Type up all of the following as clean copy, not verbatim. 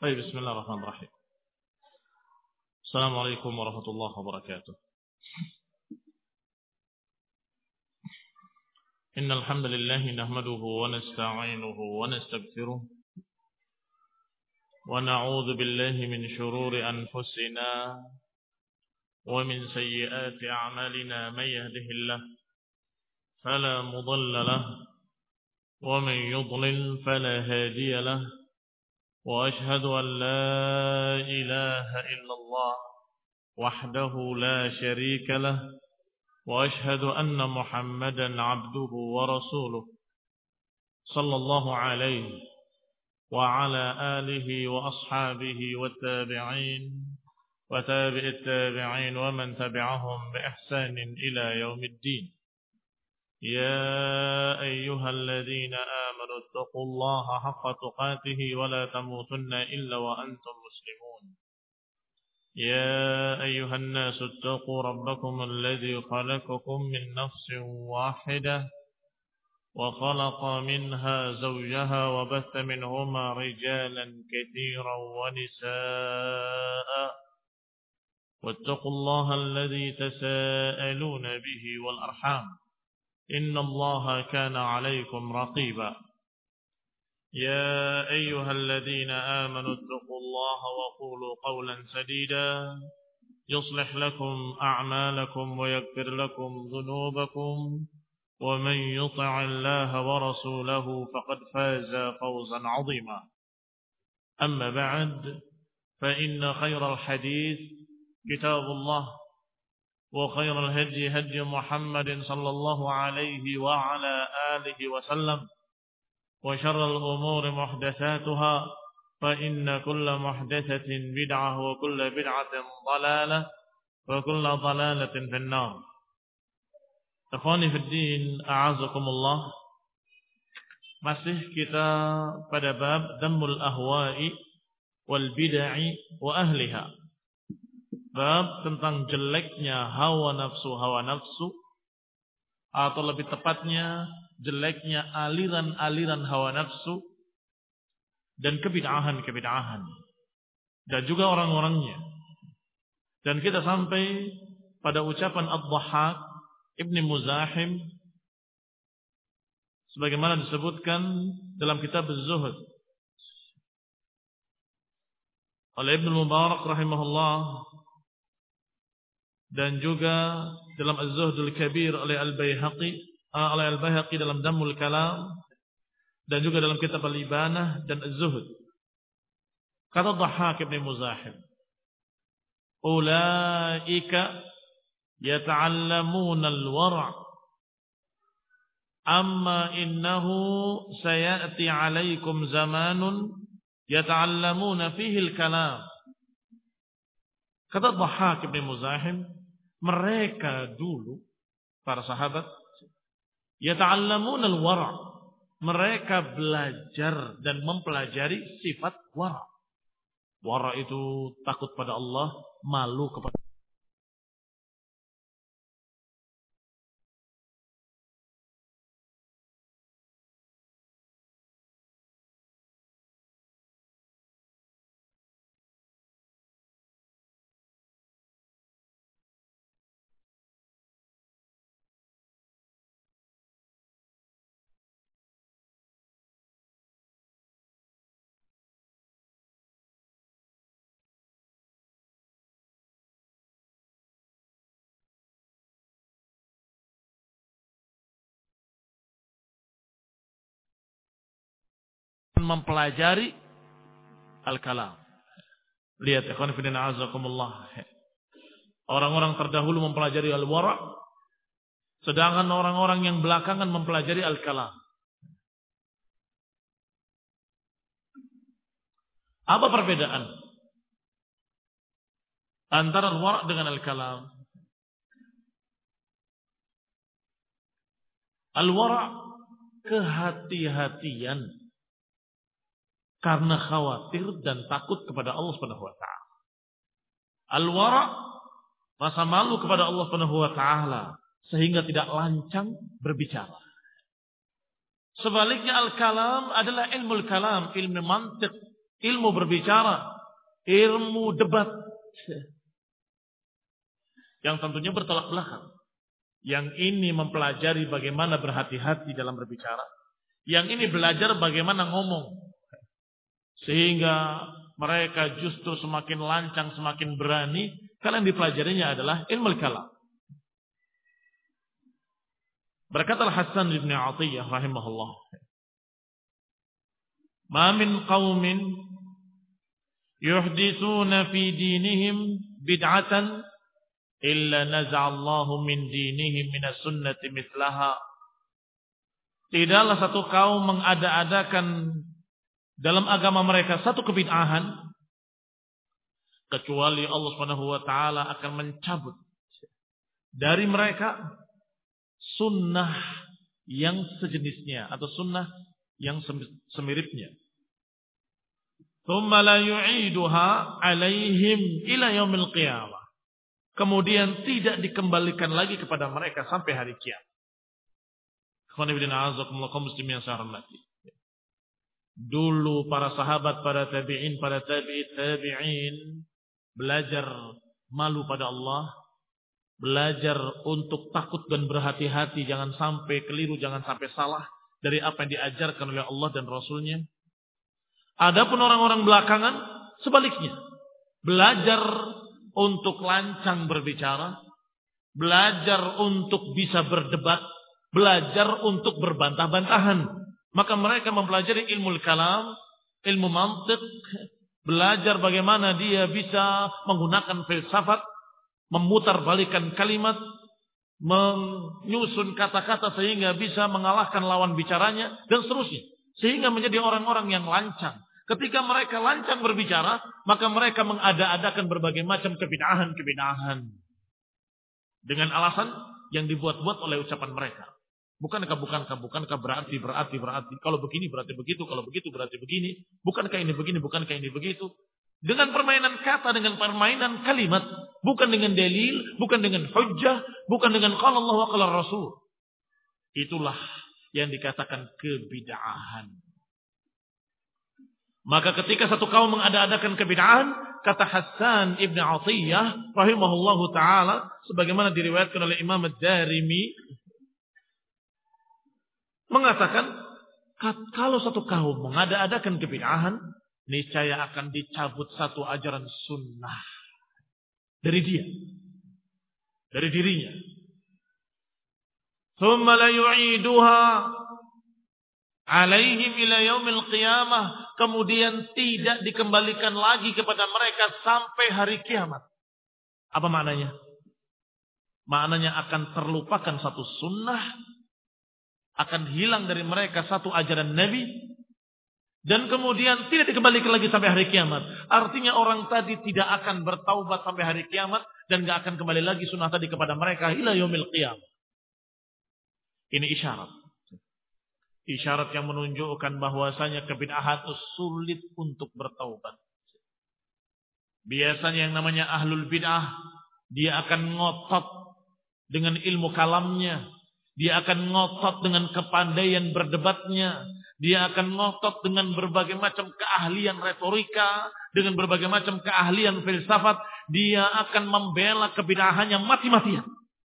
طيب بسم الله الرحمن الرحيم. السلام عليكم ورحمة الله وبركاته. إن الحمد لله نحمده ونستعينه ونستغفره ونعوذ بالله من شرور أنفسنا ومن سيئات أعمالنا. من يهده الله فلا مضل له ومن يضلل فلا هادي له وأشهد أن لا إله إلا الله وحده لا شريك له وأشهد أن محمدا عبده ورسوله صلى الله عليه وعلى آله وأصحابه والتابعين وتابع التابعين ومن تبعهم بإحسان إلى يوم الدين. يا أيها الذين آمنوا اتقوا الله حق تقاته ولا تموتن إلا وأنتم مسلمون. يا أيها الناس اتقوا ربكم الذي خلقكم من نفس واحدة وخلق منها زوجها وبث منهما رجالا كثيرا ونساء واتقوا الله الذي تساءلون به والأرحام إن الله كان عليكم رقيبا. يا أيها الذين آمنوا اتقوا الله وقولوا قولا سديدا يصلح لكم أعمالكم ويغفر لكم ذنوبكم ومن يطع الله ورسوله فقد فاز فوزا عظيما. أما بعد فإن خير الحديث كتاب الله وخير الهدي هدي محمد صلى الله عليه وعلى آله وسلم وشر الأمور محدثاتها فإن كل محدثة بدعة وكل بدعة ضلالة وكل ضلالة في النار. Ikhwani fi din, a'azakumullah. Masih kita pada bab dhammul ahwa'i wal bid'ah wa ahliha. Bab tentang jeleknya hawa nafsu atau lebih tepatnya jeleknya aliran-aliran hawa nafsu dan kebid'ahan dan juga orang-orangnya. Dan kita sampai pada ucapan Ad-Dhahhak Ibn Muzahim sebagaimana disebutkan dalam kitab Az-Zuhd oleh Ibn Mubarak rahimahullah, dan juga dalam Az-Zuhdul Kabir oleh Al-Baihaqi dalam Dhammul Kalam, dan juga dalam kitab Al-Ibanah dan Az-Zuhd. Kata Dhahhak Ibn Muzahim, ulaika yata'allamuna al-wara' amma innahu sayati 'alaikum zamanun yata'allamuna fihi al-kalam. Kata Dhahhak Ibn Muzahim, mereka dulu para sahabat yata'allamuna al-wara', mereka belajar dan mempelajari sifat wara'. Wara' itu takut pada Allah, malu kepada mempelajari al-kalam. Lihat ikhwan fillah azakumullah. Orang-orang terdahulu mempelajari al-wara', sedangkan orang-orang yang belakangan mempelajari al-kalam. Apa perbedaan antara al-wara' dengan al-kalam? Al-wara' kehati-hatian karena khawatir dan takut kepada Allah Subhanahu wa taala. Al-wara' rasa malu kepada Allah Subhanahu wa taala sehingga tidak lancang berbicara. Sebaliknya al-kalam adalah ilmu kalam, ilmu mantiq, ilmu berbicara, ilmu debat. Yang tentunya bertolak belakang. Yang ini mempelajari bagaimana berhati-hati dalam berbicara. Yang ini belajar bagaimana ngomong. Sehingga mereka justru semakin lancang, semakin berani. Karena yang dipelajarinya adalah ilmu kalam. Berkata Al-Hasan bin Atiyah rahimahullah. Ma min qawmin yuhdithuna fi dinihim bid'atan illa naza'allahu min dinihim minas sunnati mithlaha. Tidaklah satu kaum mengada-adakan dalam agama mereka satu kebid'ahan kecuali Allah Subhanahu wa taala akan mencabut dari mereka sunnah yang sejenisnya atau sunnah yang semiripnya. Tsumma la yu'iduha 'alaihim ila yaumil qiyamah. Kemudian tidak dikembalikan lagi kepada mereka sampai hari kiamat. Dulu para sahabat, para tabi'in, para tabi'in belajar malu pada Allah, belajar untuk takut dan berhati-hati, jangan sampai keliru, jangan sampai salah dari apa yang diajarkan oleh Allah dan Rasulnya. Adapun orang-orang belakangan sebaliknya, belajar untuk lancang berbicara, belajar untuk bisa berdebat, belajar untuk berbantah-bantahan. Maka mereka mempelajari ilmu kalam, ilmu mantiq, belajar bagaimana dia bisa menggunakan filsafat, memutarbalikkan kalimat, menyusun kata-kata sehingga bisa mengalahkan lawan bicaranya dan seterusnya. Sehingga menjadi orang-orang yang lancang. Ketika mereka lancang berbicara, maka mereka mengada-adakan berbagai macam kebid'ahan-kebid'ahan dengan alasan yang dibuat-buat oleh ucapan mereka. Bukankah berarti. Kalau begini berarti begitu, kalau begitu berarti begini. Bukankah ini begini, bukankah ini begitu. Dengan permainan kata, dengan permainan kalimat. Bukan dengan dalil, bukan dengan hujjah, bukan dengan qala Allah wa qala Rasul. Itulah yang dikatakan kebid'ahan. Maka ketika satu kaum mengada-adakan kebid'ahan, kata Hasan ibn Atiyah rahimahullahu ta'ala, sebagaimana diriwayatkan oleh Imam Ad-Darimi, mengatakan, kalau satu kaum mengada-adakan kebid'ahan, niscaya akan dicabut satu ajaran sunnah dari dia, dari dirinya. Thumma la yu'iduha alaihim ila yaumil qiyamah. Kemudian tidak dikembalikan lagi kepada mereka sampai hari kiamat. Apa maknanya? Maknanya akan terlupakan satu sunnah, akan hilang dari mereka satu ajaran Nabi, dan kemudian tidak dikembalikan lagi sampai hari kiamat. Artinya orang tadi tidak akan bertaubat sampai hari kiamat, dan gak akan kembali lagi sunnah tadi kepada mereka ila yaumil qiyamah. Ini isyarat. Isyarat yang menunjukkan bahwasanya kebid'ahan itu sulit untuk bertaubat. Biasanya yang namanya ahlul bid'ah, dia akan ngotot dengan ilmu kalamnya. Dia akan ngotot dengan kepandaian berdebatnya. Dia akan ngotot dengan berbagai macam keahlian retorika. Dengan berbagai macam keahlian filsafat. Dia akan membela kebid'ahan yang mati-matian.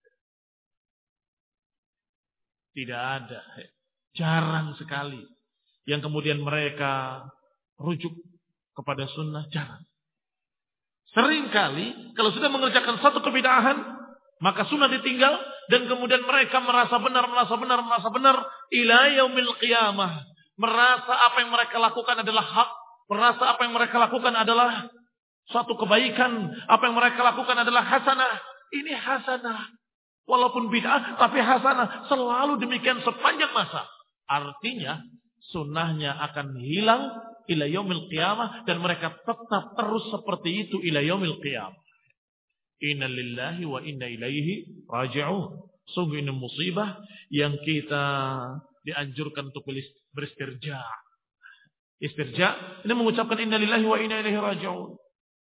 Tidak ada. Jarang sekali yang kemudian mereka rujuk kepada sunnah, jarang. Seringkali kalau sudah mengerjakan satu kebid'ahan, maka sunnah ditinggal dan kemudian mereka merasa benar ila yaumil qiyamah. Merasa apa yang mereka lakukan adalah hak, merasa apa yang mereka lakukan adalah suatu kebaikan, apa yang mereka lakukan adalah hasanah. Ini hasanah. Walaupun bid'ah tapi hasanah, selalu demikian sepanjang masa. Artinya sunnahnya akan hilang ila yaumil qiyamah dan mereka tetap terus seperti itu ila yaumil qiyamah. Inna lillahi wa inna ilaihi raji'un. Sungguh ini musibah yang kita dianjurkan untuk beristirja. Istirja ini mengucapkan inna lillahi wa inna ilaihi raji'un.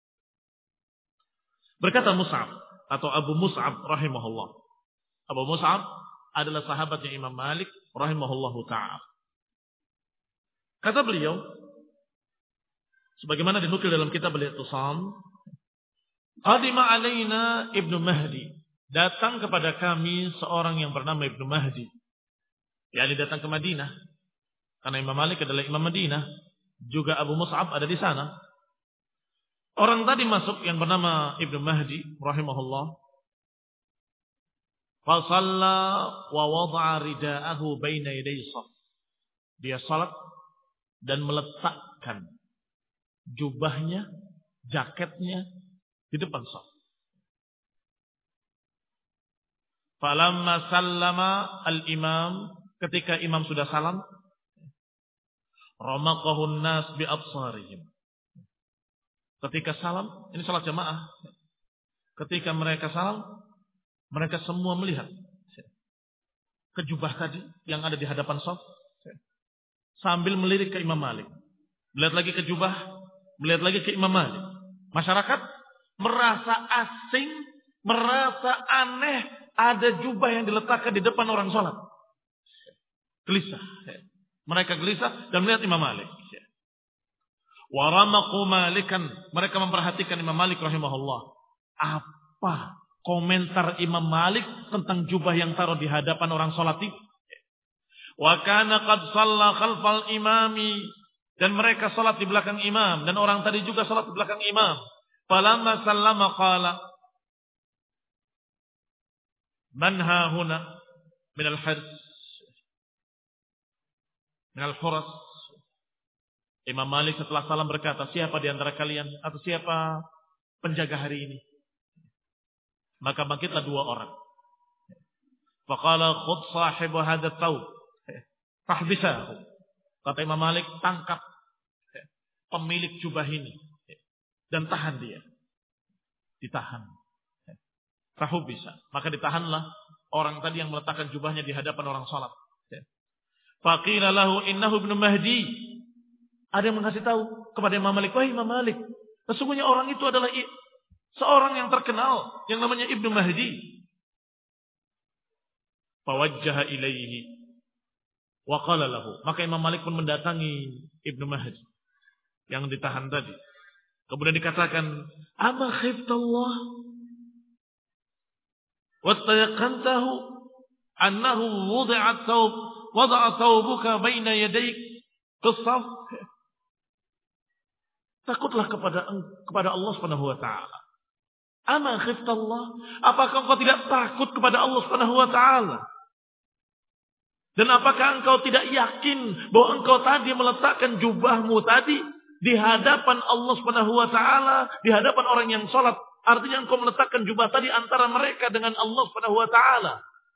Berkata Mus'ab atau Abu Mus'ab rahimahullah. Abu Mus'ab adalah sahabatnya Imam Malik rahimahullahu ta'ala. Kata beliau, Sebagaimana dinukil dalam kitab Al-I'tisam, qadima alaina Ibnu Mahdi. Datang kepada kami seorang yang bernama Ibnu Mahdi. yakni datang ke Madinah. Karena Imam Malik adalah Imam Madinah. Juga Abu Mus'ab ada di sana. Orang tadi masuk yang bernama Ibnu Mahdi rahimahullah. Fasalla wa wada'a rida'ahu baina yaday shaf. Dia salat dan meletakkan jubahnya, jaketnya di depan shaf. Falamma sallama al-imam, ketika imam sudah salam, ramaqahun nas bi absarihim. Ketika salam, ini salat jamaah. Ketika mereka salam, mereka semua melihat ke jubah tadi yang ada di hadapan shaf, sambil melirik ke Imam Malik. Melihat lagi ke jubah, melihat lagi ke Imam Malik. Masyarakat merasa asing, merasa aneh, ada jubah yang diletakkan di depan orang sholat. Gelisah. Mereka gelisah dan melihat Imam Malik. Waramaqu Malikan. Mereka memperhatikan Imam Malik rahimahullah. Apa komentar Imam Malik tentang jubah yang taruh di hadapan orang sholat itu? Wa kana qad shalla khalfal imami. Dan mereka sholat di belakang imam. Dan orang tadi juga sholat di belakang imam. Falamma sallama qala, man hahuna minal hirs, minal huras. Imam Malik setelah salam berkata, siapa di antara kalian atau siapa penjaga hari ini? Maka bangkitlah dua orang. Faqala khudh sahibu hadha thawb fahbisahu. Kata Imam Malik, tangkap pemilik jubah ini dan tahan dia. Ditahan. Fahubisa. Maka ditahanlah orang tadi yang meletakkan jubahnya di hadapan orang salat. Faqila lahu innahu Ibnu Mahdi. Ada yang mengasih tahu kepada Imam Malik, wahai Imam Malik, sesungguhnya orang itu adalah seorang yang terkenal yang namanya Ibnu Mahdi. Fawajjaha ilaihi wa qala lahu. Maka Imam Malik pun mendatangi Ibnu Mahdi yang ditahan tadi. Kemudian dikatakan, ama khiftallah wa tayaqantahu annahu wada'a thawbuka baina yadayk qissaf. Takutlah kepada Allah Subhanahu wa taala. Ama khiftallah? Apakah engkau tidak takut kepada Allah Subhanahu wa taala? Dan apakah engkau tidak yakin bahwa engkau tadi meletakkan jubahmu tadi di hadapan Allah Subhanahu wa taala, di hadapan orang yang salat? Artinya engkau meletakkan jubah tadi antara mereka dengan Allah Subhanahu wa taala.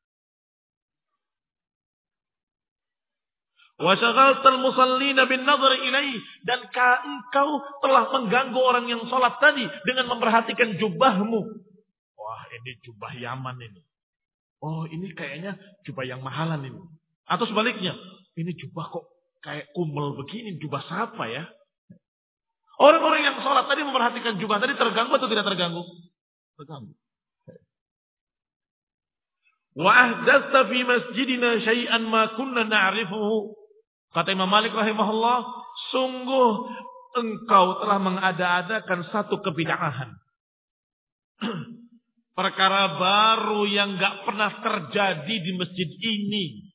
Wa syaghaltal musallina bin nadhar ilaihi, dan engkau telah mengganggu orang yang salat tadi dengan memperhatikan jubahmu. Wah, ini jubah Yaman ini. Oh, ini kayaknya jubah yang mahalan ini. Atau sebaliknya, ini jubah kok kayak kumel begini, jubah siapa ya? Orang-orang yang salat tadi memperhatikan jubah tadi terganggu atau tidak terganggu? Terganggu. Wa ahdatsa fi masjidina syai'an ma kunna na'rifuhu. Kata Imam Malik rahimahullah, sungguh engkau telah mengada-adakan satu kebid'ahan. Perkara baru yang enggak pernah terjadi di masjid ini.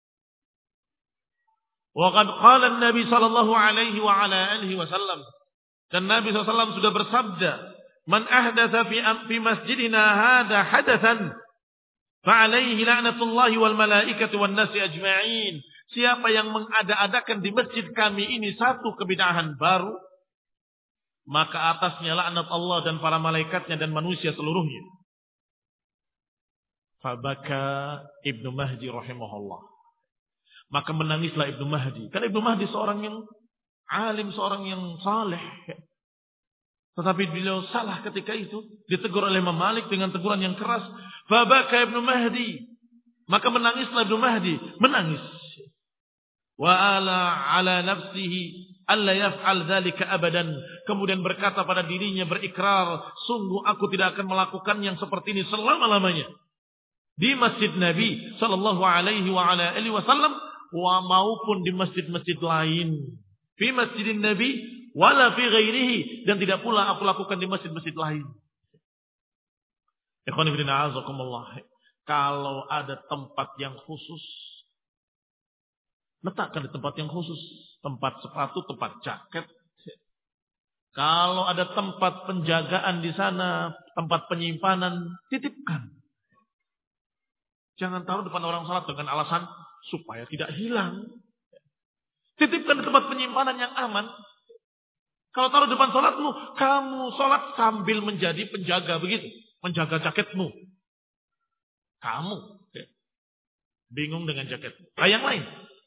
Wa qad qala an-nabi sallallahu alaihi wa ala alihi wasallam. Dan Nabi SAW sudah bersabda, man ahdatsa fi masjidina hada hadatsan fa alaihi la'natullahi wal malaikati wan nasi ajma'in. Siapa yang mengada-adakan di masjid kami ini satu kebid'ahan baru, maka atasnya laknat Allah dan para malaikatnya dan manusia seluruhnya. Fabaka Ibnu Mahdi rahimahullah. Maka menangislah Ibnu Mahdi. Karena Ibnu Mahdi seorang yang alim, seorang yang saleh. Tetapi beliau salah ketika itu. Ditegur oleh Imam Malik dengan teguran yang keras. Fabaka Ibnu Mahdi. Maka menangislah Ibnu Mahdi. Menangis. Wa ala nafsihi alla yaf'al dzalika abadan. Kemudian berkata pada dirinya, berikrar, sungguh aku tidak akan melakukan yang seperti ini selama-lamanya. Di masjid Nabi sallallahu alaihi wa ala alihi wasallam, wa maupun di masjid-masjid lain. Fi masjidin Nabi wala fi ghairihi, dan tidak pula aku lakukan di masjid-masjid lain. Ikhwan fillah azakumullah. Kalau ada tempat yang khusus, letakkan di tempat yang khusus. Tempat sepatu, tempat jaket. Kalau ada tempat penjagaan di sana, tempat penyimpanan, titipkan. Jangan taruh depan orang salat dengan alasan supaya tidak hilang. Titipkan di tempat penyimpanan yang aman. Kalau taruh depan salatmu, kamu salat sambil menjadi penjaga begitu. Menjaga jaketmu. Kamu bingung dengan jaketmu. Yang lain.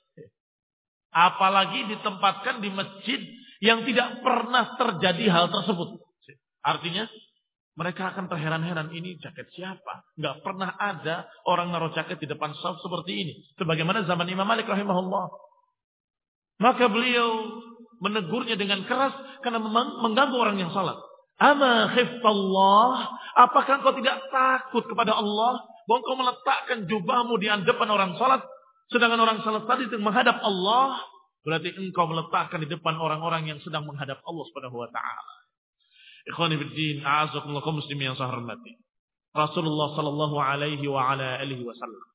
Apalagi ditempatkan di masjid yang tidak pernah terjadi hal tersebut. Artinya mereka akan terheran-heran, ini jaket siapa? Nggak pernah ada orang naruh jaket di depan shaf seperti ini. Sebagaimana zaman Imam Malik rahimahullah. Maka beliau menegurnya dengan keras karena mengganggu orang yang salat. Ama khiftallah, apakah engkau tidak takut kepada Allah bahwa engkau meletakkan jubahmu di depan orang salat, sedangkan orang salat tadi menghadap Allah? Berarti engkau meletakkan di depan orang-orang yang sedang menghadap Allah Subhanahu wa taala. Ikhwani fiddin, a'azakumullah kaum muslimin yang saya hormati. Rasulullah sallallahu alaihi wa ala alihi wasallam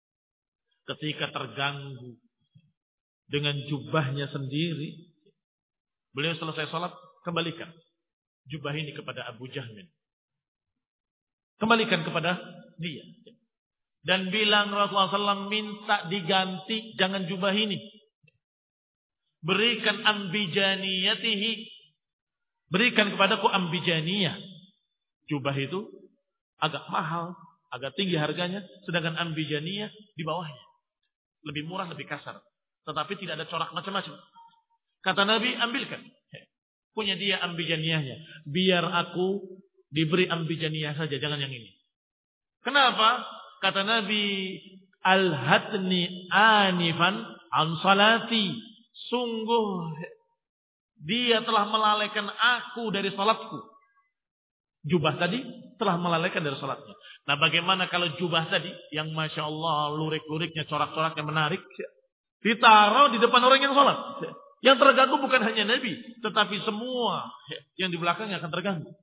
ketika terganggu dengan jubahnya sendiri, beliau selesai salat, kembalikan jubah ini kepada Abu Jahmin. Kembalikan kepada dia. Dan bilang Rasulullah SAW minta diganti, jangan jubah ini. Berikan ambijaniyatihi. Berikan kepadaku ambijaniyah. Jubah itu agak mahal, agak tinggi harganya. Sedangkan ambijaniyah di bawahnya. Lebih murah, lebih kasar. Tetapi tidak ada corak macam-macam. Kata Nabi, ambilkan. Punya dia ambijaniyahnya. Biar aku diberi ambijaniyah saja, jangan yang ini. Kenapa? Kata Nabi, alhatni anifan an salati. Sungguh dia telah melalaikan aku dari salatku. Jubah tadi telah melalaikan dari salatnya. Nah, bagaimana kalau jubah tadi yang Masya Allah lurik-luriknya, corak-coraknya menarik, ditaruh di depan orang yang salat. Yang terganggu bukan hanya Nabi, tetapi semua yang di belakangnya akan terganggu.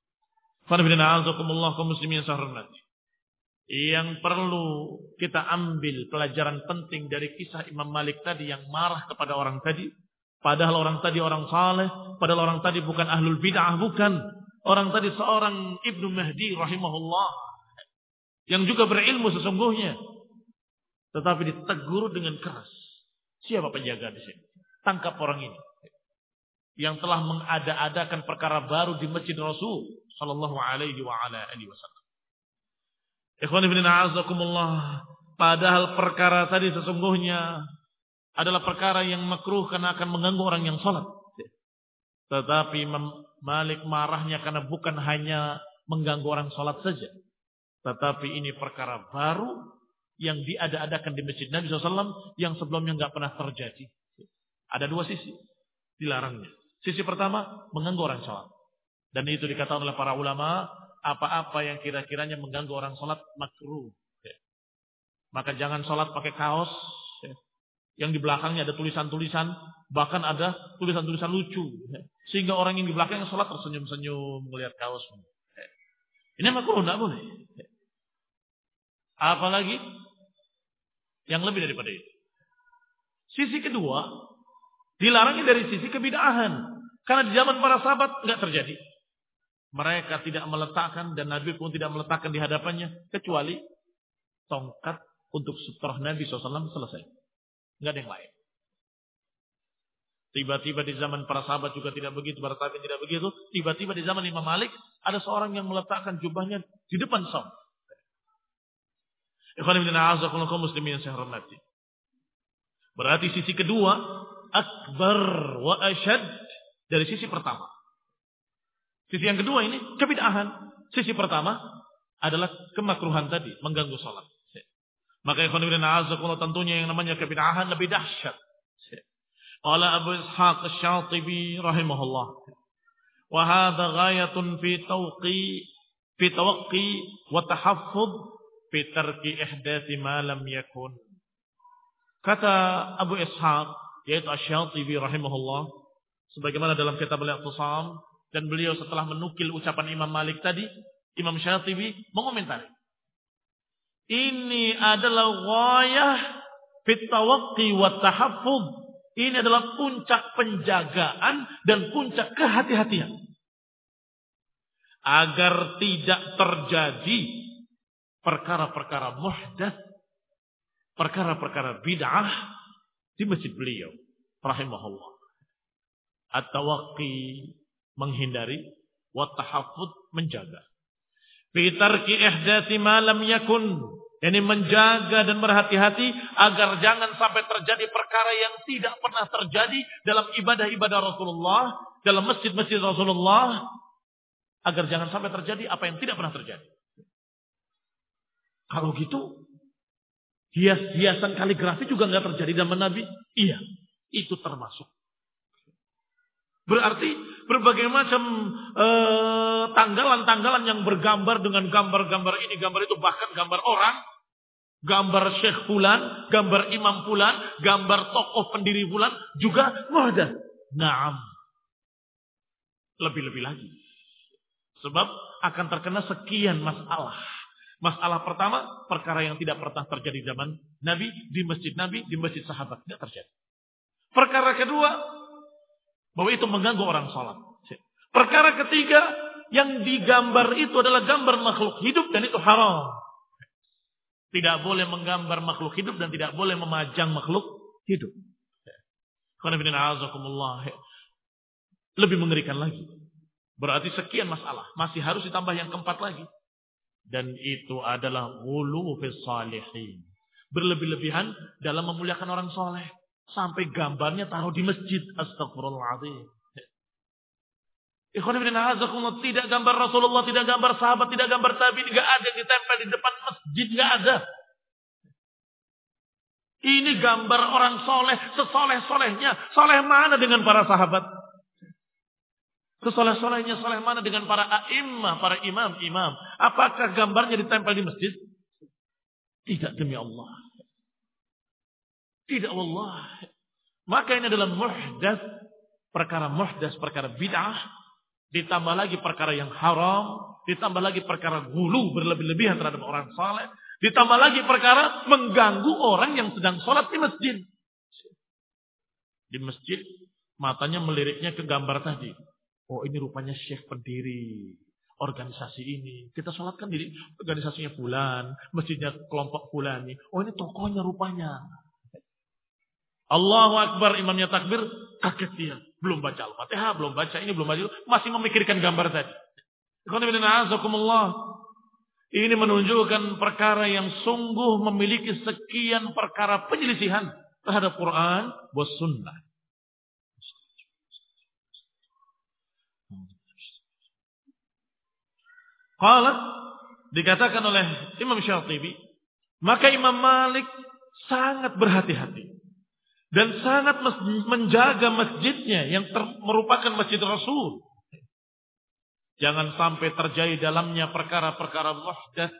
Kaum muslimin yang saya hormati. Yang perlu kita ambil pelajaran penting dari kisah Imam Malik tadi yang marah kepada orang tadi. Padahal orang tadi orang saleh. Padahal orang tadi bukan ahlul bid'ah. Bukan. Orang tadi seorang Ibnu Mahdi rahimahullah. Yang juga berilmu sesungguhnya. Tetapi ditegur dengan keras. Siapa penjaga di sini? Tangkap orang ini. Yang telah mengada-adakan perkara baru di Masjid Rasul sallallahu alaihi wa ala alihi wasallam. Ikhwan ibn a'azakumullah. Padahal perkara tadi sesungguhnya adalah perkara yang makruh karena akan mengganggu orang yang sholat. Tetapi Malik marahnya karena bukan hanya mengganggu orang sholat saja. Tetapi ini perkara baru yang diada-adakan di Masjid Nabi SAW yang sebelumnya nggak pernah terjadi. Ada dua sisi dilarangnya. Sisi pertama mengganggu orang sholat. Dan itu dikatakan oleh para ulama, apa-apa yang kira-kiranya mengganggu orang sholat makruh. Maka jangan sholat pakai kaos yang di belakangnya ada tulisan-tulisan, bahkan ada tulisan-tulisan lucu, sehingga orang yang di belakangnya sholat tersenyum-senyum melihat kaosmu. Ini makruh, tidak boleh. Apalagi yang lebih daripada itu. Sisi kedua, dilarangnya dari sisi kebid'ahan, karena di zaman para sahabat nggak terjadi. Mereka tidak meletakkan dan Nabi pun tidak meletakkan di hadapannya kecuali tongkat untuk sutrah Nabi SAW selesai. Enggak ada yang lain. Tiba-tiba di zaman para sahabat juga tidak begitu, para tabi'in tidak begitu. Tiba-tiba di zaman Imam Malik ada seorang yang meletakkan jubahnya di depan shaf. Ikhwan ibn a'azakumullah kaum muslimin yang saya hormati. Berarti sisi kedua akbar wa asyad dari sisi pertama. Sisi yang kedua ini kebid'ahan. Sisi pertama adalah kemakruhan tadi, mengganggu salat. Maka ikhwan fillah a'azakumullah tentunya yang namanya kebid'ahan lebih dahsyat. Qala Abu Ishaq Asy-Syatibi rahimahullah. Wa hadha ghayatun fi tawaqqi wa tahaffuz fi tarki ihdathi ma lam yakun. Kata Abu Ishaq yaitu Asy-Syatibi rahimahullah, Sebagaimana dalam kitab Al-I'tisam, dan beliau setelah menukil ucapan Imam Malik tadi, Imam Syatibi mengomentari. Ini adalah ghayah fit tawaqqi wa tahaffuz. Ini adalah puncak penjagaan dan puncak kehati-hatian. Agar tidak terjadi perkara-perkara muhdats, perkara-perkara bid'ah di masjid beliau rahimahullah. At-tawaqqi menghindari, wa tahaffuz menjaga. Fi tarki ihdatsy ma lam yakun, ini menjaga dan berhati-hati agar jangan sampai terjadi perkara yang tidak pernah terjadi dalam ibadah-ibadah Rasulullah, dalam masjid-masjid Rasulullah, agar jangan sampai terjadi apa yang tidak pernah terjadi. Kalau gitu, hias-hiasan kaligrafi juga nggak terjadi zaman Nabi? Iya, itu termasuk. Berarti berbagai macam tanggalan-tanggalan yang bergambar dengan gambar-gambar ini, gambar itu, bahkan gambar orang, gambar Syekh Fulan, gambar Imam Fulan, gambar tokoh pendiri Fulan juga muhdats. Naam. Lebih-lebih lagi. Sebab akan terkena sekian masalah. Masalah pertama, perkara yang tidak pernah terjadi zaman Nabi, di masjid sahabat. Tidak terjadi. Perkara kedua, bahwa itu mengganggu orang sholat. Perkara ketiga, yang digambar itu adalah gambar makhluk hidup dan itu haram. Tidak boleh menggambar makhluk hidup dan tidak boleh memajang makhluk hidup. Lebih mengerikan lagi. Berarti sekian masalah. Masih harus ditambah yang keempat lagi. Dan itu adalah ghulu fis salihin. Berlebih-lebihan dalam memuliakan orang soleh. Sampai gambarnya taruh di masjid. Astagfirullahaladzim. Tidak gambar Rasulullah, tidak gambar sahabat, tidak gambar tabi'in, tidak ada yang ditempel di depan masjid, tidak ada. Ini gambar orang soleh, sesoleh-solehnya. Soleh mana dengan para sahabat? Sesoleh-solehnya, soleh mana dengan para a'immah, para imam-imam? Apakah gambarnya ditempel di masjid? Tidak, demi Allah. Tidak, wallah. Maka ini adalah muhdats, perkara bid'ah, ditambah lagi perkara yang haram, ditambah lagi perkara gulu berlebih-lebihan terhadap orang saleh, ditambah lagi perkara mengganggu orang yang sedang sholat di masjid. Di masjid, matanya meliriknya ke gambar tadi. Oh, ini rupanya syekh pendiri organisasi ini. Kita sholatkan di organisasinya fulan, masjidnya kelompok fulani. Oh, ini tokohnya rupanya. Allahu Akbar, imamnya takbir, kaget dia. Belum baca Al-Fatihah, belum baca ini, belum baca itu. Masih memikirkan gambar tadi. Ini menunjukkan perkara yang sungguh memiliki sekian perkara penyelisihan terhadap Quran was sunnah. Qalat, dikatakan oleh Imam Syatibi, maka Imam Malik sangat berhati-hati. Dan sangat menjaga masjidnya yang merupakan masjid Rasul. Jangan sampai terjadi dalamnya perkara-perkara muhdats.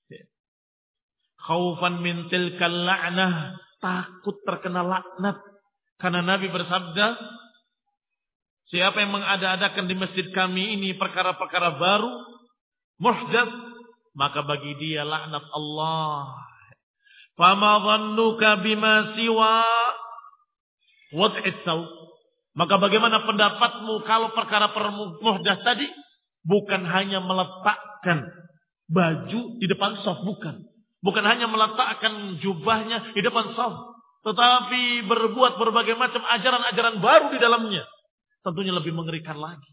Khaufan min tilkal la'nah. Takut terkena laknat. Karena Nabi bersabda, siapa yang mengada-adakan di masjid kami ini perkara-perkara baru, muhdats, maka bagi dia laknat Allah. Fama dhannuka bima siwa maka bagaimana pendapatmu kalau perkara muhdats tadi bukan hanya meletakkan baju di depan shaf, bukan hanya meletakkan jubahnya di depan shaf, tetapi berbuat berbagai macam ajaran-ajaran baru di dalamnya, tentunya lebih mengerikan lagi.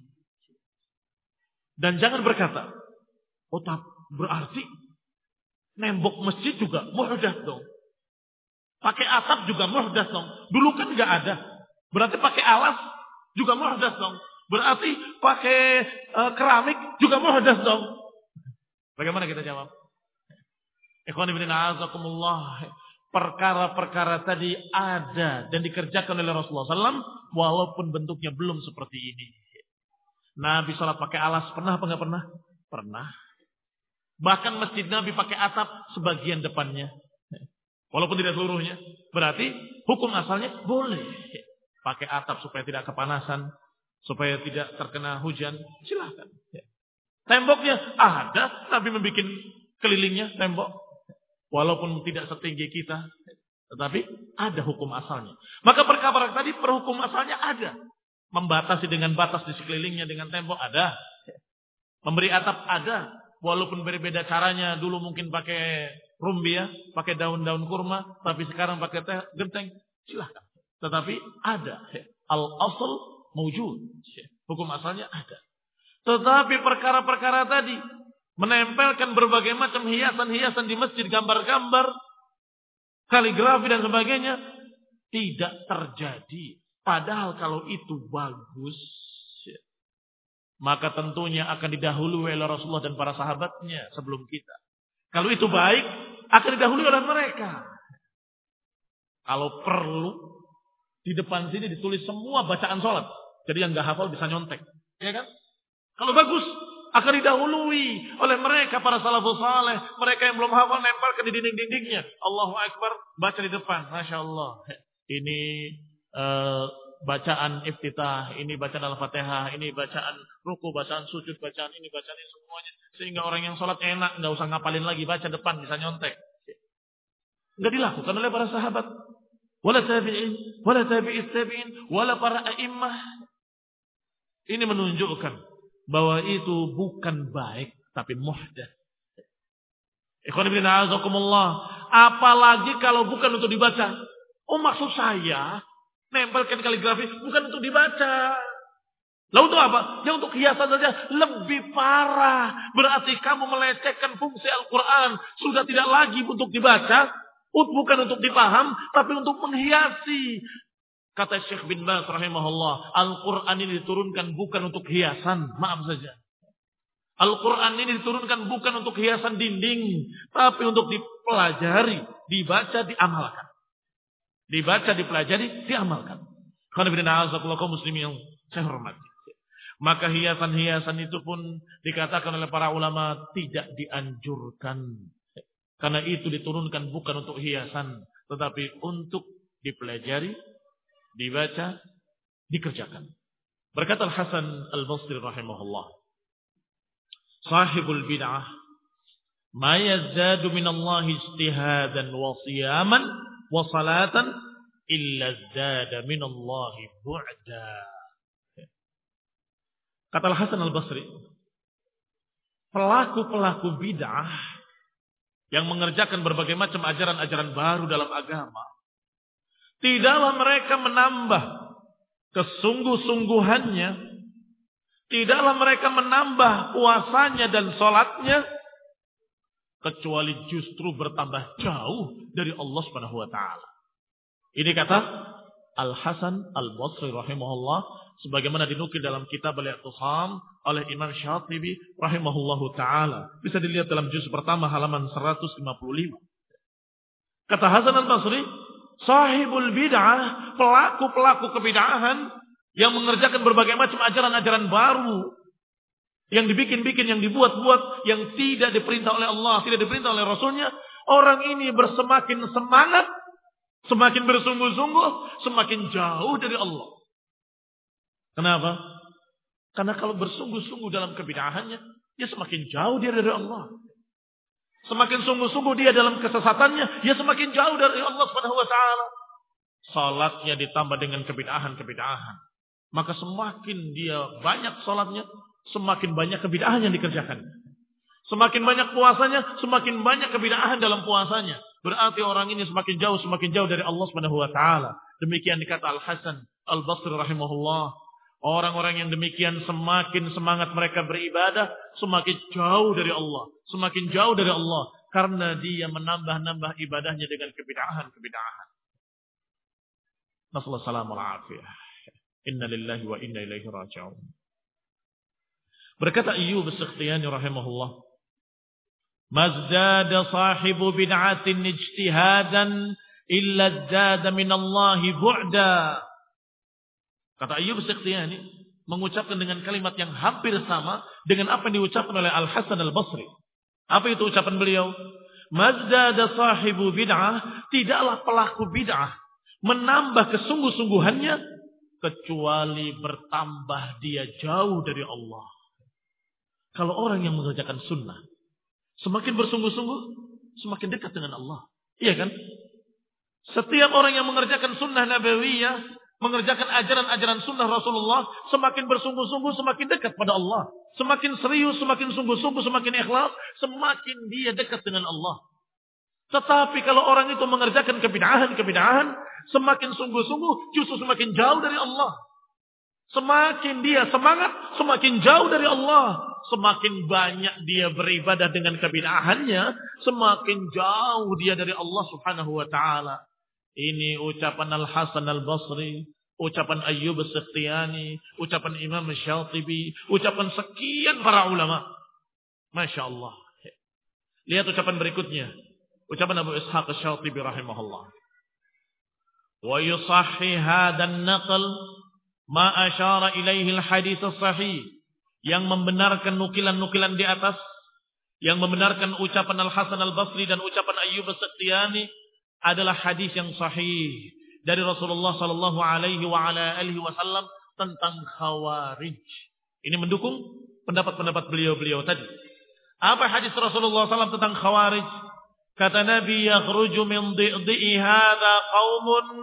Dan jangan berkata, oh berarti nembok masjid juga muhdats dong. Pakai atap juga muhdats dong. Dulu kan nggak ada. Berarti pakai alas juga muhdats dong. Berarti pakai keramik juga muhdats dong. Bagaimana kita jawab? Ikhwan fillah a'azakumullah. Perkara-perkara tadi ada dan dikerjakan oleh Rasulullah SAW, walaupun bentuknya belum seperti ini. Nabi sholat pakai alas pernah apa nggak pernah? Pernah. Bahkan masjid Nabi pakai atap sebagian depannya. Walaupun tidak seluruhnya. Berarti hukum asalnya boleh pakai atap supaya tidak kepanasan. supaya tidak terkena hujan, silahkan. Temboknya ada, Nabi membuat kelilingnya tembok, walaupun tidak setinggi kita, tetapi ada hukum asalnya. Maka perkara tadi perhukum asalnya ada, membatasi dengan batas di sekelilingnya dengan tembok ada, memberi atap ada, walaupun berbeda caranya. Dulu mungkin pakai rumbia, pakai daun-daun kurma, tapi sekarang pakai genteng, silahkan. Tetapi ada, al-asl mawjud, hukum asalnya ada. Tetapi perkara-perkara tadi, menempelkan berbagai macam hiasan-hiasan di masjid, gambar-gambar, kaligrafi dan sebagainya, tidak terjadi. Padahal kalau itu bagus, maka tentunya akan didahului oleh Rasulullah dan para sahabatnya sebelum kita. Kalau itu baik, akan didahului oleh mereka. Kalau perlu, di depan sini ditulis semua bacaan sholat. Jadi yang gak hafal bisa nyontek. Ya kan? Kalau bagus, akan didahului oleh mereka, para salafus saleh. Mereka yang belum hafal, nempelkan di dinding-dindingnya. Allahu Akbar, baca di depan. Masya Allah. Ini bacaan iftitah, ini bacaan al-fatihah, ini bacaan ruku, bacaan sujud, bacaan ini, bacaan ini, semuanya. Sehingga orang yang sholat enak, nggak usah ngapalin lagi, baca depan, bisa nyontek. Nggak dilakukan oleh para sahabat. Wala tabi'in, wala tabi'is tabi'in, wala para a'immah. Ini menunjukkan bahwa itu bukan baik, tapi muhdath. Ikhwan fillah, a'azakumullah. Apalagi kalau bukan untuk dibaca. Oh, maksud saya, nempelkan kaligrafi bukan untuk dibaca. Lalu untuk apa? Ya untuk hiasan saja. Lebih parah. Berarti kamu melecehkan fungsi Al-Quran. Sudah tidak lagi untuk dibaca. Bukan untuk dipaham, tapi untuk menghiasi. Kata Syekh bin Baz rahimahullah, Al-Quran ini diturunkan bukan untuk hiasan. Maaf saja. Al-Quran ini diturunkan bukan untuk hiasan dinding, tapi untuk dipelajari, dibaca, diamalkan. Dibaca, dipelajari, diamalkan. Karena bina kaum muslimin yang saya hormati. Maka hiasan-hiasan itu pun dikatakan oleh para ulama tidak dianjurkan. Karena itu diturunkan bukan untuk hiasan, tetapi untuk dipelajari, dibaca, dikerjakan. Berkata Al-Hasan Al-Basri rahimahullah, sahibul bid'ah ma yazdadu minallahi ijtihadan wa siyaman wa salatan illa zada minallahi bu'da. Kata Al-Hasan Al-Basri, pelaku-pelaku bid'ah yang mengerjakan berbagai macam ajaran-ajaran baru dalam agama, tidaklah mereka menambah kesungguh-sungguhannya, tidaklah mereka menambah puasanya dan sholatnya, kecuali justru bertambah jauh dari Allah Subhanahu wa taala. Ini kata Al-Hasan Al-Basri rahimahullah, sebagaimana dinukil dalam kitab Al-I'tisam oleh Imam Syatibi rahimahullahu taala. Bisa dilihat dalam juz pertama halaman 155. Kata Hasan Al-Basri, sahibul bid'ah, pelaku-pelaku kebid'ahan yang mengerjakan berbagai macam ajaran-ajaran baru, yang dibikin-bikin, yang dibuat-buat, yang tidak diperintah oleh Allah, tidak diperintah oleh Rasulnya, orang ini bersemakin semangat, semakin bersungguh-sungguh, semakin jauh dari Allah. Kenapa? Karena kalau bersungguh-sungguh dalam kebid'ahannya, dia semakin jauh dia dari Allah. Semakin sungguh-sungguh dia dalam kesesatannya, dia semakin jauh dari Allah Subhanahu wa taala. Salatnya ditambah dengan kebid'ahan-kebid'ahan. Maka semakin dia banyak salatnya, semakin banyak kebid'ahan yang dikerjakan. Semakin banyak puasanya, semakin banyak kebid'ahan dalam puasanya. Berarti orang ini semakin jauh dari Allah Subhanahu wa taala. Demikian dikata Al-Hasan Al-Basri rahimahullah. Orang-orang yang demikian semakin semangat mereka beribadah, semakin jauh dari Allah. Semakin jauh dari Allah. Karena dia menambah-nambah ibadahnya dengan kebid'ahan-kebid'ahan. Nasallahu salam wal-afiyah. Inna lillahi wa inna ilaihi raji'un. Berkata Ayyub As-Sakhtiyani rahimahullah, mazdada sahibu bid'atin ijtihadan illa zada minallahi bu'da. Kata Ayyub As-Sakhtiyani mengucapkan dengan kalimat yang hampir sama dengan apa yang diucapkan oleh Al-Hasan Al-Basri. Apa itu ucapan beliau? Mazdada sahibu bid'ah, tidaklah pelaku bid'ah menambah kesungguh-sungguhannya kecuali bertambah dia jauh dari Allah. Kalau orang yang mengerjakan sunnah, semakin bersungguh-sungguh, semakin dekat dengan Allah. Iya kan? Setiap orang yang mengerjakan sunnah nabawiyah, mengerjakan ajaran-ajaran sunnah Rasulullah, semakin bersungguh-sungguh, semakin dekat pada Allah. Semakin serius, semakin sungguh-sungguh, semakin ikhlas, semakin dia dekat dengan Allah. Tetapi kalau orang itu mengerjakan kebid'ahan, semakin sungguh-sungguh, justru semakin jauh dari Allah. Semakin dia semangat, semakin jauh dari Allah. Semakin banyak dia beribadah dengan kebid'ahannya, semakin jauh dia dari Allah Subhanahu wa taala. Ini ucapan Al-Hasan Al-Basri, ucapan Ayyub As-Sikhtiyani, ucapan Imam Syatibi, ucapan sekian para ulama. Masya Allah. Lihat ucapan berikutnya. Ucapan Abu Ishaq Asy-Syatibi rahimahullah. Wa yusahhi hadan naql ma asyara ilaihi al-hadits as-sahih, yang membenarkan nukilan-nukilan di atas, yang membenarkan ucapan Al-Hasan Al-Basri dan ucapan Ayyub As-Sikhtiyani adalah hadis yang sahih dari Rasulullah sallallahu alaihi wa ala alihi wasallam tentang khawarij. Ini mendukung pendapat-pendapat beliau-beliau tadi. Apa hadis Rasulullah SAW tentang khawarij? Kata Nabi, yakhruju min dhi'i hadza qaumun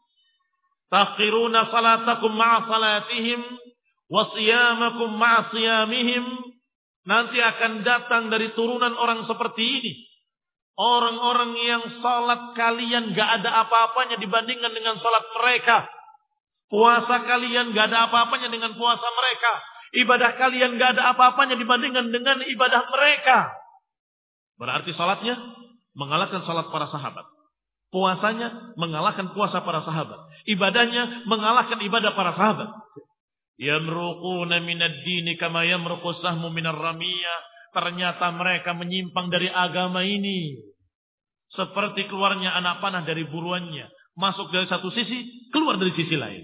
taqiruna salatakum ma'a salatihim wa siyamakum ma'a siyamihim. Nanti akan datang dari turunan orang seperti ini, orang-orang yang salat kalian gak ada apa-apanya dibandingkan dengan salat mereka. Puasa kalian gak ada apa-apanya dengan puasa mereka. Ibadah kalian gak ada apa-apanya dibandingkan dengan ibadah mereka. Berarti salatnya mengalahkan salat para sahabat. Puasanya mengalahkan puasa para sahabat. Ibadahnya mengalahkan ibadah para sahabat. Yamruquna minad dini kama yamruqu sahmu minar ramiyah. Ternyata mereka menyimpang dari agama ini seperti keluarnya anak panah dari buruannya. Masuk dari satu sisi, keluar dari sisi lain.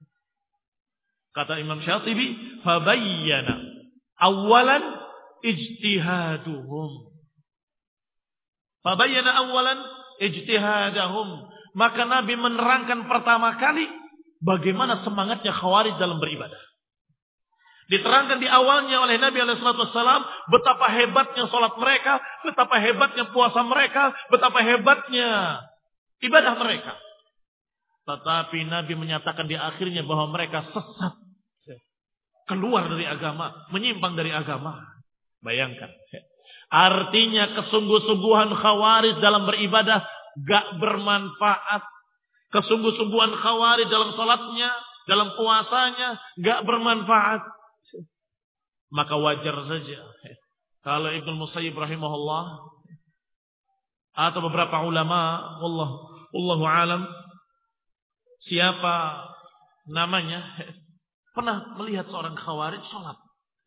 Kata Imam Syatibi, fabayyana awalan ijtihaduhum. Fabayyana awalan ijtihadahum. Maka Nabi menerangkan pertama kali bagaimana semangatnya khawarij dalam beribadah. Diterangkan di awalnya oleh Nabi SAW betapa hebatnya sholat mereka, betapa hebatnya puasa mereka, betapa hebatnya ibadah mereka. Tetapi Nabi menyatakan di akhirnya bahwa mereka sesat, keluar dari agama, menyimpang dari agama. Bayangkan. Artinya kesungguh-sungguhan khawarij dalam beribadah gak bermanfaat. Kesungguh-sungguhan khawarij dalam salatnya, dalam puasanya gak bermanfaat. Maka wajar saja kalau Ibnu Musayyib rahimahullah atau beberapa ulama, wallahu alam, siapa namanya, pernah melihat seorang khawarij salat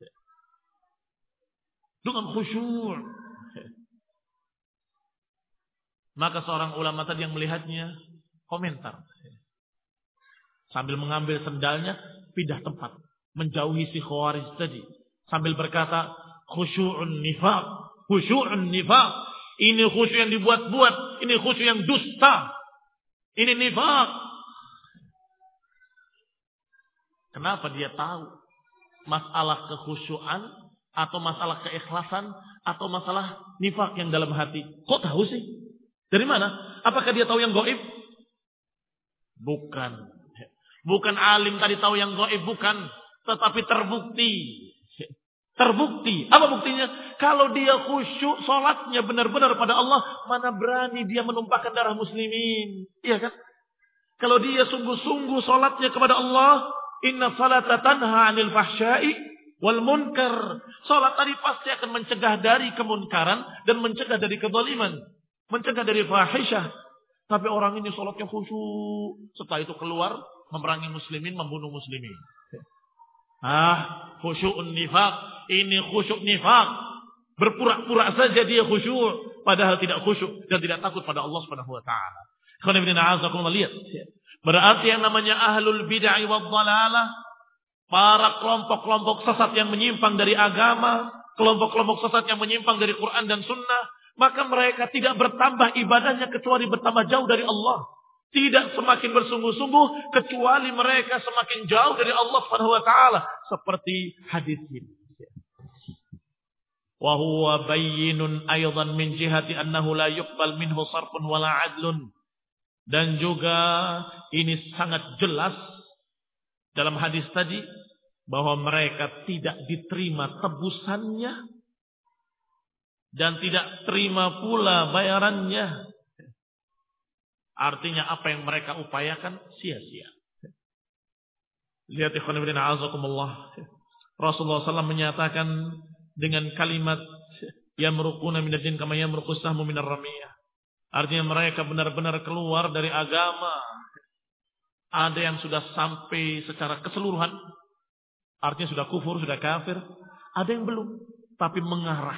dengan khusyuk. Maka seorang ulama tadi yang melihatnya komentar sambil mengambil sendalnya, pindah tempat, menjauhi si khawarij tadi, sambil berkata, khusyu'un nifaq, khusyu'un nifaq. Ini khusyuk yang dibuat-buat, ini khusyuk yang dusta, ini nifaq. Kenapa dia tahu masalah kekhusyuan atau masalah keikhlasan atau masalah nifaq yang dalam hati? Kok tahu sih? Dari mana? Apakah dia tahu yang gaib? Bukan. Bukan alim tadi tahu yang gaib, bukan. Tetapi terbukti. Terbukti. Apa buktinya? Kalau dia khusyuk, sholatnya benar-benar pada Allah, mana berani dia menumpahkan darah muslimin. Iya kan? Kalau dia sungguh-sungguh sholatnya kepada Allah, inna salata tanha anil fahsyai wal munkar. Sholat tadi pasti akan mencegah dari kemunkaran dan mencegah dari kezaliman, mencegah dari fahisyah. Tapi orang ini sholatnya khusyuk, setelah itu keluar memerangi muslimin, membunuh muslimin. Khusyu'un nifaq. Ini khusyuk nifaq. Berpura-pura saja dia khusyuk, padahal tidak khusyuk dan tidak takut pada Allah Subhanahu wa taala. Lihat. Berarti yang namanya ahlul bid'ah wad dhalalah, para kelompok-kelompok sesat yang menyimpang dari agama, kelompok-kelompok sesat yang menyimpang dari Quran dan Sunnah, maka mereka tidak bertambah ibadahnya kecuali bertambah jauh dari Allah. tidak semakin bersungguh-sungguh kecuali mereka semakin jauh dari Allah Subhanahu wa taala, seperti hadis ini. Wa huwa bayyinun aidan min jihati annahu la yuqbal minhu sarfun wala 'adlun. Dan juga ini sangat jelas dalam hadis tadi bahwa mereka tidak diterima tebusannya dan tidak terima pula bayarannya. Artinya apa yang mereka upayakan sia-sia. Lihat ikhwan fillah a'azakumullah. Rasulullah SAW menyatakan dengan kalimat yamruquna minad din kama yamruqus sahmu minar ramiyah. Artinya mereka benar-benar keluar dari agama. Ada yang sudah sampai secara keseluruhan, artinya sudah kufur, sudah kafir. Ada yang belum, tapi mengarah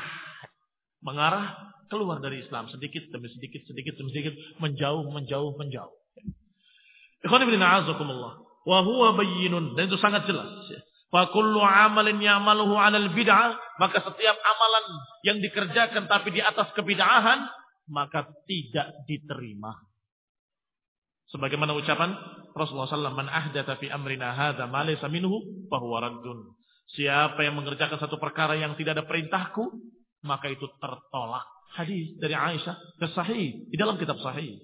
keluar dari Islam sedikit demi sedikit, menjauh. Ikhwan fillah a'azakumullah. Wa huwa bayyinun, dan itu sangat jelas. Fa kullu 'amalin ya'maluhu 'alal bid'ah, maka setiap amalan yang dikerjakan tapi di atas kebid'ahan, maka tidak diterima. Sebagaimana ucapan Rasulullah SAW, man ahdatsa fi amrina hadza ma laysa minhu fa huwa raddun. Siapa yang mengerjakan satu perkara yang tidak ada perintahku, maka itu tertolak. Hadis dari Aisyah sahih di dalam kitab sahih.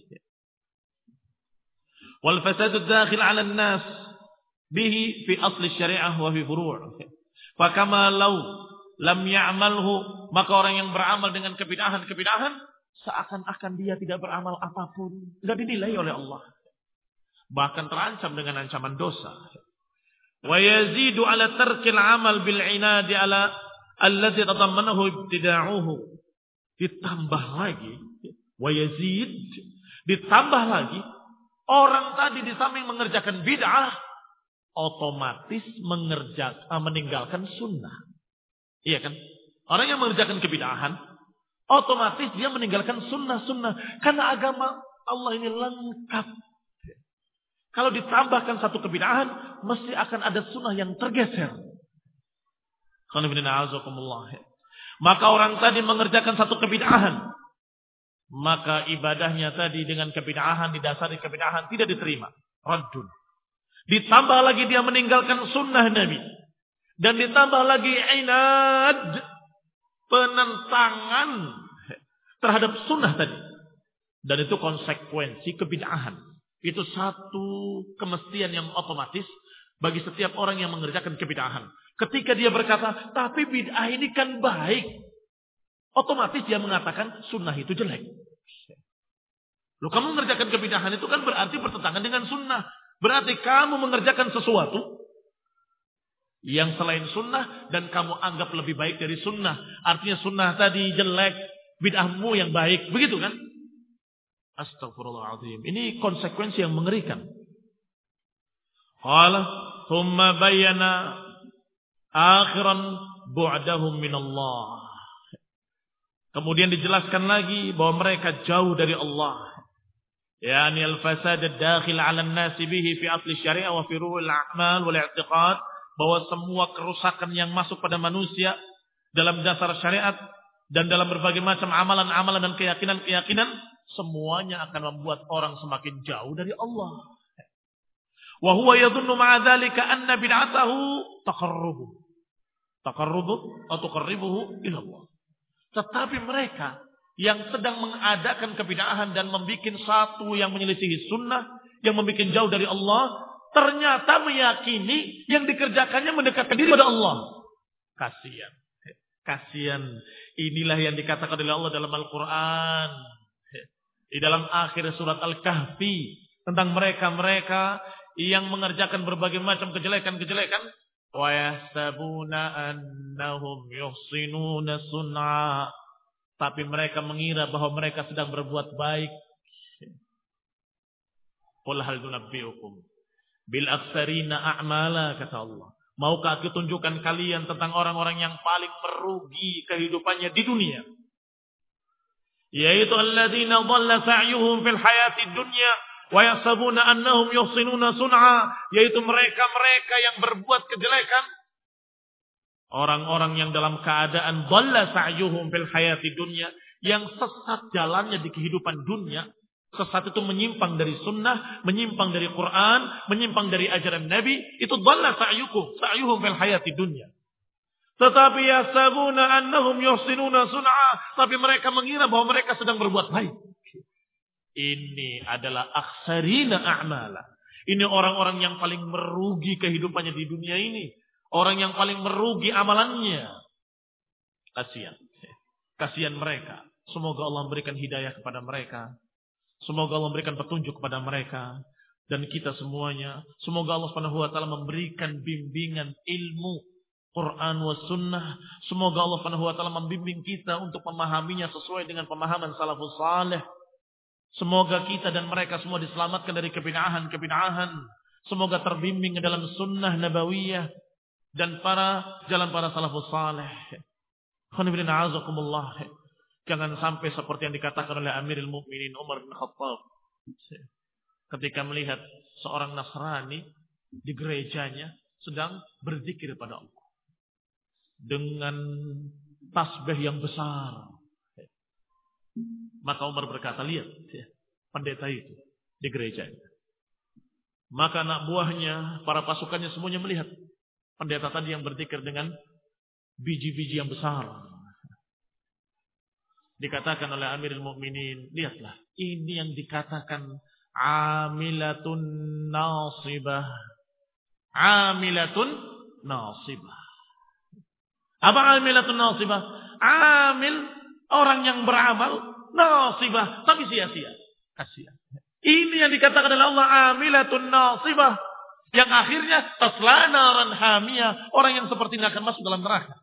Wal fasadu dakhil 'ala an-nas bihi fi asli syariah wa fi furu'. Fa kama law lam ya'malhu, maka orang yang beramal dengan kebid'ahan seakan-akan dia tidak beramal apapun, enggak dinilai oleh Allah. Bahkan terancam dengan ancaman dosa. Wa yazidu 'ala tarkil 'amal bil 'inadi 'ala alladhi tadammanahu ibtida'uhu. Ditambah lagi, wa yazid, ditambah lagi, orang tadi di samping mengerjakan bid'ah, otomatis meninggalkan sunnah. Iya kan? Orang yang mengerjakan kebid'ahan, otomatis dia meninggalkan sunnah-sunnah. Karena agama Allah ini lengkap. Kalau ditambahkan satu kebid'ahan, mesti akan ada sunnah yang tergeser. Maka orang tadi mengerjakan satu kebid'ahan, maka ibadahnya tadi dengan kebid'ahan, didasari kebid'ahan, tidak diterima. Raddun. Ditambah lagi dia meninggalkan sunnah Nabi. Dan ditambah lagi inad, penentangan terhadap sunnah tadi. Dan itu konsekuensi kebid'ahan. Itu satu kemestian yang otomatis bagi setiap orang yang mengerjakan kebid'ahan. Ketika dia berkata, tapi bid'ah ini kan baik, otomatis dia mengatakan sunnah itu jelek. Loh, kamu mengerjakan kebid'ahan itu kan berarti bertentangan dengan sunnah. Berarti kamu mengerjakan sesuatu yang selain sunnah dan kamu anggap lebih baik dari sunnah. Artinya sunnah tadi jelek, bid'ahmu yang baik. Begitu kan? Astagfirullahaladzim. Ini konsekuensi yang mengerikan. Qala thumma bayyana akhiran bu'dahum minallah. Kemudian dijelaskan lagi bahwa mereka jauh dari Allah. Yani al-fasad ad-dakhil 'ala an-nas bihi fi asli syariah wa fi ruhil a'mal wal i'tiqad, bahwa semua kerusakan yang masuk pada manusia dalam dasar syariat dan dalam berbagai macam amalan-amalan dan keyakinan-keyakinan, semuanya akan membuat orang semakin jauh dari Allah. Wa huwa yadhunnu ma'a dzalika anna bid'atahu taqarrubu atau tuqarribuhu ila Allah. Tetapi mereka yang sedang mengadakan kebid'ahan dan membuat satu yang menyelisihi sunnah, yang membuat jauh dari Allah, ternyata meyakini yang dikerjakannya mendekatkan diri kepada Allah. Kasihan. Inilah yang dikatakan oleh Allah dalam Al-Quran. Di dalam akhir surat Al-Kahfi. Tentang mereka-mereka yang mengerjakan berbagai macam kejelekan-kejelekan. Wa yahsabuna annahum yuhsinuna sun'a. Tapi mereka mengira bahwa mereka sedang berbuat baik. Qul hal nunabbi'ukum bil aksarina a'mala, kata Allah. Maukah aku tunjukkan kalian tentang orang-orang yang paling merugi kehidupannya di dunia? Yaitu alladzina dhalla sa'yuhum fil hayati dunya wa yahsabuna annahum yuhsinuna sun'a, yaitu mereka-mereka yang berbuat kejelekan. Orang-orang yang dalam keadaan dhalla sa'yuhum fil hayati dunya, yang sesat jalannya di kehidupan dunia, Sesat itu menyimpang dari sunnah, menyimpang dari Quran, menyimpang dari ajaran Nabi. Itu dhalla sa'yuhum fil hayati dunya. Tetapi yasabuna annahum yuhsinuna sun'a. Tapi mereka mengira bahwa mereka sedang berbuat baik. Ini adalah akhsarina a'mala. Ini orang-orang yang paling merugi kehidupannya di dunia ini. Orang yang paling merugi amalannya. Kasihan mereka. Semoga Allah memberikan hidayah kepada mereka. Semoga Allah memberikan petunjuk kepada mereka. Dan kita semuanya. Semoga Allah SWT memberikan bimbingan ilmu Quran wa sunnah. Semoga Allah SWT membimbing kita untuk memahaminya sesuai dengan pemahaman salafus salih. Semoga kita dan mereka semua diselamatkan dari kebid'ahan. Semoga terbimbing ke dalam sunnah nabawiyah dan jalan para salafus salih. Jangan sampai seperti yang dikatakan oleh Amirul Mukminin Umar bin Khattab ketika melihat seorang Nasrani di gerejanya sedang berzikir pada Allah dengan tasbih yang besar. Maka Umar berkata, lihat pendeta itu di gerejanya. Maka anak buahnya, para pasukannya semuanya melihat pendeta tadi yang berzikir dengan biji-biji yang besar. Dikatakan oleh Amirul Mukminin, lihatlah, ini yang dikatakan amilatun nasibah. Amilatun nasibah. Apa amilatun nasibah? Amil, orang yang beramal, nasibah, tapi sia-sia. Kasihan. Ini yang dikatakan oleh Allah, amilatun nasibah. Yang akhirnya tasla naran hamiyah, orang yang seperti ini akan masuk dalam neraka.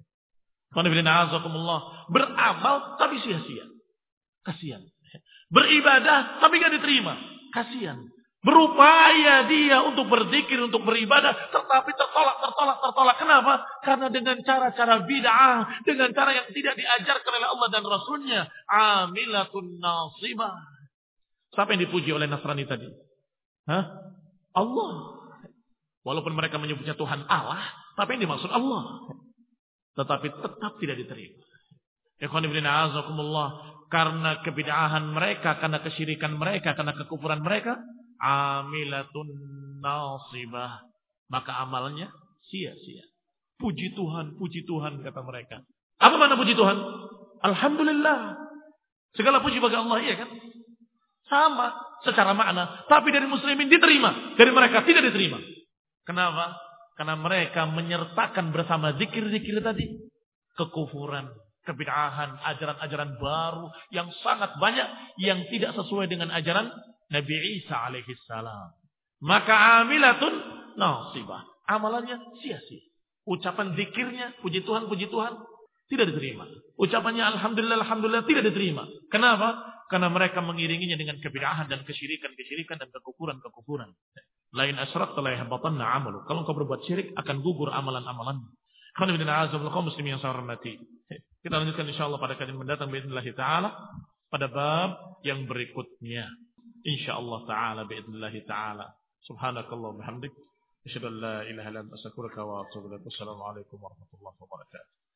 Beramal tapi sia-sia. Kasihan. Beribadah tapi gak diterima. Kasihan. Berupaya dia untuk berzikir, untuk beribadah, tetapi tertolak. Kenapa? Karena dengan cara-cara bid'ah, dengan cara yang tidak diajarkan oleh Allah dan Rasulnya. Amilatun nasibah. Siapa yang dipuji oleh Nasrani tadi? Allah. Walaupun mereka menyebutnya Tuhan Allah, tapi yang dimaksud Allah. Tetapi tetap tidak diterima. Ikhwan ibn a'azakumullah. Karena kebid'ahan mereka, karena kesyirikan mereka, karena kekufuran mereka, amilatun nasibah. Maka amalnya sia-sia. Puji Tuhan kata mereka. Apa makna puji Tuhan? Alhamdulillah. Segala puji bagi Allah, iya kan? Sama secara makna. Tapi dari muslimin diterima. Dari mereka tidak diterima. Kenapa? Karena mereka menyertakan bersama zikir-zikir tadi kekufuran, kebid'ahan, ajaran-ajaran baru yang sangat banyak yang tidak sesuai dengan ajaran Nabi Isa alaihi salam. Maka amilatun nasibah. Amalannya sia-sia. Ucapan zikirnya, puji Tuhan tidak diterima. Ucapannya alhamdulillah tidak diterima. Kenapa? Karena mereka mengiringinya dengan kebid'ahan dan kesyirikan dan kekufuran. Lain asyrakta la yahbatanna 'amalu. Kalau engkau berbuat syirik akan gugur amalan-amalanmu. Khana bin azabul qaum muslimin yang saya hormati. Kita lanjutkan insyaallah pada kali mendatang باذنillah taala pada bab yang berikutnya. Insyaallah taala باذنillah taala. Subhanakallah bihamdik asyhadu an la ilaha illa anta astaghfiruka wa atubu ilaik. Wassalamu alaikum warahmatullahi wabarakatuh.